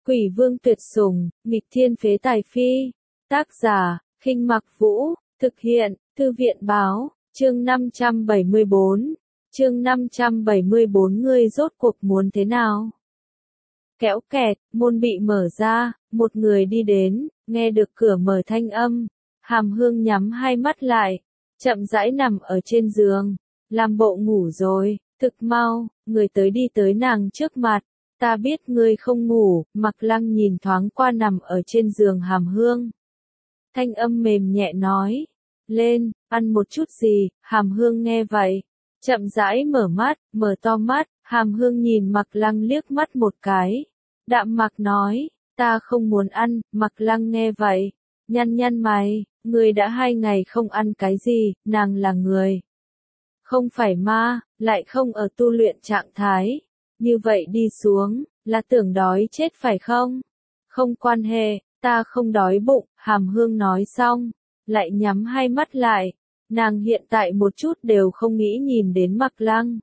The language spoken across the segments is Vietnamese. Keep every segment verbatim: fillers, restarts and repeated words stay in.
Quỷ vương tuyệt sủng, nghịch thiên phế tài phi. Tác giả, Khinh Mặc Vũ, thực hiện, Thư viện báo, chương năm trăm bảy mươi bốn. Chương năm trăm bảy mươi bốn ngươi rốt cuộc muốn thế nào? Kéo kẹt, môn bị mở ra, một người đi đến, nghe được cửa mở thanh âm. Hàm Hương nhắm hai mắt lại, chậm rãi nằm ở trên giường, làm bộ ngủ rồi, thực mau, người tới đi tới nàng trước mặt. Ta biết ngươi không ngủ, Mặc Lăng nhìn thoáng qua nằm ở trên giường Hàm Hương. Thanh âm mềm nhẹ nói, lên, ăn một chút gì, Hàm Hương nghe vậy, chậm rãi mở mắt, mở to mắt, Hàm Hương nhìn Mặc Lăng liếc mắt một cái. Đạm Mặc nói, ta không muốn ăn, Mặc Lăng nghe vậy, nhăn nhăn mày, ngươi đã hai ngày không ăn cái gì, nàng là người. Không phải ma, lại không ở tu luyện trạng thái. Như vậy đi xuống, là tưởng đói chết phải không? Không quan hệ, ta không đói bụng, Hàm Hương nói xong, lại nhắm hai mắt lại. Nàng hiện tại một chút đều không nghĩ nhìn đến Mặc Lăng.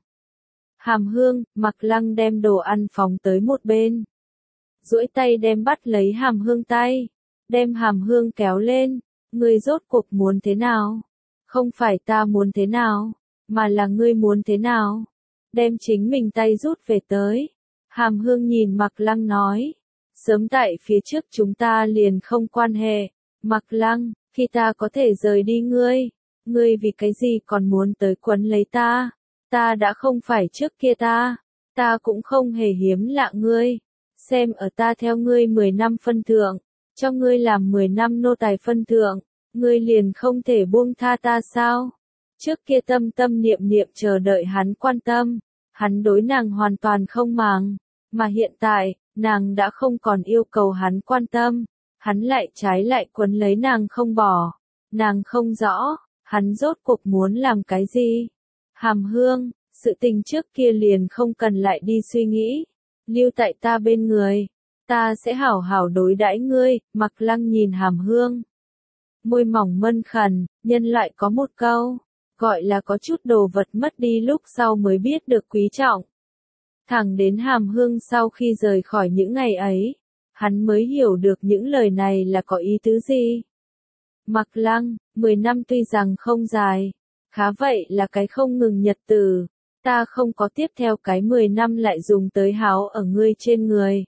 Hàm Hương, Mặc Lăng đem đồ ăn phóng tới một bên. Duỗi tay đem bắt lấy Hàm Hương tay, đem Hàm Hương kéo lên. Ngươi rốt cuộc muốn thế nào? Không phải ta muốn thế nào, mà là ngươi muốn thế nào? Đem chính mình tay rút về tới. Hàm Hương nhìn Mặc Lăng nói, sớm tại phía trước chúng ta liền không quan hệ. Mặc Lăng, khi ta có thể rời đi ngươi, ngươi vì cái gì còn muốn tới quấn lấy ta? Ta đã không phải trước kia ta, ta cũng không hề hiếm lạ ngươi. Xem ở ta theo ngươi mười năm phân thượng, cho ngươi làm mười năm nô tài phân thượng, ngươi liền không thể buông tha ta sao? Trước kia tâm tâm niệm niệm chờ đợi hắn quan tâm, hắn đối nàng hoàn toàn không màng, mà hiện tại, nàng đã không còn yêu cầu hắn quan tâm, hắn lại trái lại quấn lấy nàng không bỏ. Nàng không rõ, hắn rốt cuộc muốn làm cái gì? Hàm Hương, sự tình trước kia liền không cần lại đi suy nghĩ, lưu tại ta bên người, ta sẽ hảo hảo đối đãi ngươi. Mặc Lăng nhìn Hàm Hương, môi mỏng mân khẩn, nhân loại có một câu, gọi là có chút đồ vật mất đi lúc sau mới biết được quý trọng. Thẳng đến Hàm Hương sau khi rời khỏi những ngày ấy, hắn mới hiểu được những lời này là có ý tứ gì. Mặc Lăng, mười năm tuy rằng không dài, khá vậy là cái không ngừng nhật tử, ta không có tiếp theo cái mười năm lại dùng tới háo ở ngươi trên người.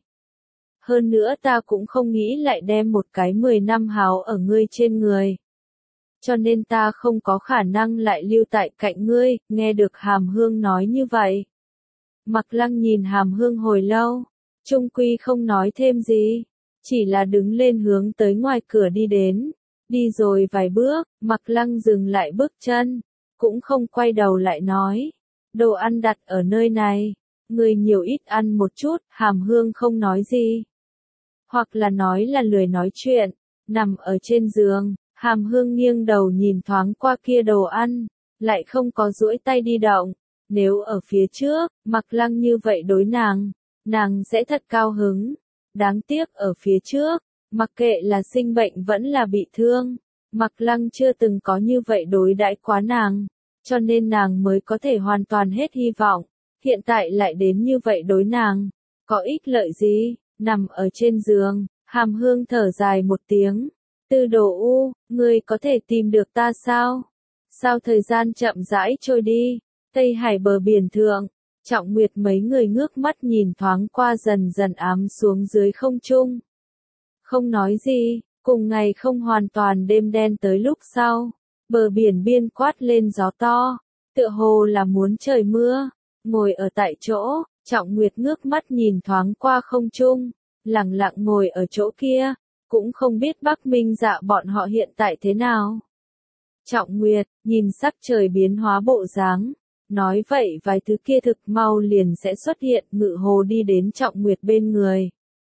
Hơn nữa ta cũng không nghĩ lại đem một cái mười năm háo ở ngươi trên người. Cho nên ta không có khả năng lại lưu tại cạnh ngươi. Nghe được Hàm Hương nói như vậy, Mặc Lăng nhìn Hàm Hương hồi lâu, chung quy không nói thêm gì, chỉ là đứng lên hướng tới ngoài cửa đi đến. Đi rồi vài bước, Mặc Lăng dừng lại bước chân, cũng không quay đầu lại nói, đồ ăn đặt ở nơi này, người nhiều ít ăn một chút. Hàm Hương không nói gì, hoặc là nói là lười nói chuyện, nằm ở trên giường. Hàm Hương nghiêng đầu nhìn thoáng qua kia đồ ăn, lại không có duỗi tay đi động. Nếu ở phía trước, Mặc Lăng như vậy đối nàng, nàng sẽ thật cao hứng. Đáng tiếc ở phía trước, mặc kệ là sinh bệnh vẫn là bị thương, Mặc Lăng chưa từng có như vậy đối đãi quá nàng, cho nên nàng mới có thể hoàn toàn hết hy vọng. Hiện tại lại đến như vậy đối nàng, có ích lợi gì? Nằm ở trên giường, Hàm Hương thở dài một tiếng. Tư Đồ U, ngươi có thể tìm được ta sao? Sao thời gian chậm rãi trôi đi? Tây Hải bờ biển thượng, Trọng Nguyệt mấy người ngước mắt nhìn thoáng qua dần dần ám xuống dưới không trung. Không nói gì, cùng ngày không hoàn toàn đêm đen tới lúc sau, bờ biển biên quát lên gió to, tựa hồ là muốn trời mưa. Ngồi ở tại chỗ, Trọng Nguyệt ngước mắt nhìn thoáng qua không trung, lặng lặng ngồi ở chỗ kia, cũng không biết Bắc Minh Dạ bọn họ hiện tại thế nào. Trọng Nguyệt, nhìn sắc trời biến hóa bộ dáng, nói vậy vài thứ kia thực mau liền sẽ xuất hiện. Ngự Hồ đi đến Trọng Nguyệt bên người,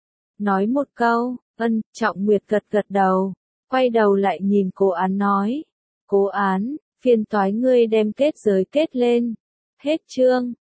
nói một câu, ân. Trọng Nguyệt gật gật đầu, quay đầu lại nhìn Cố Án nói, Cố Án, phiền toái ngươi đem kết giới kết lên. Hết chương.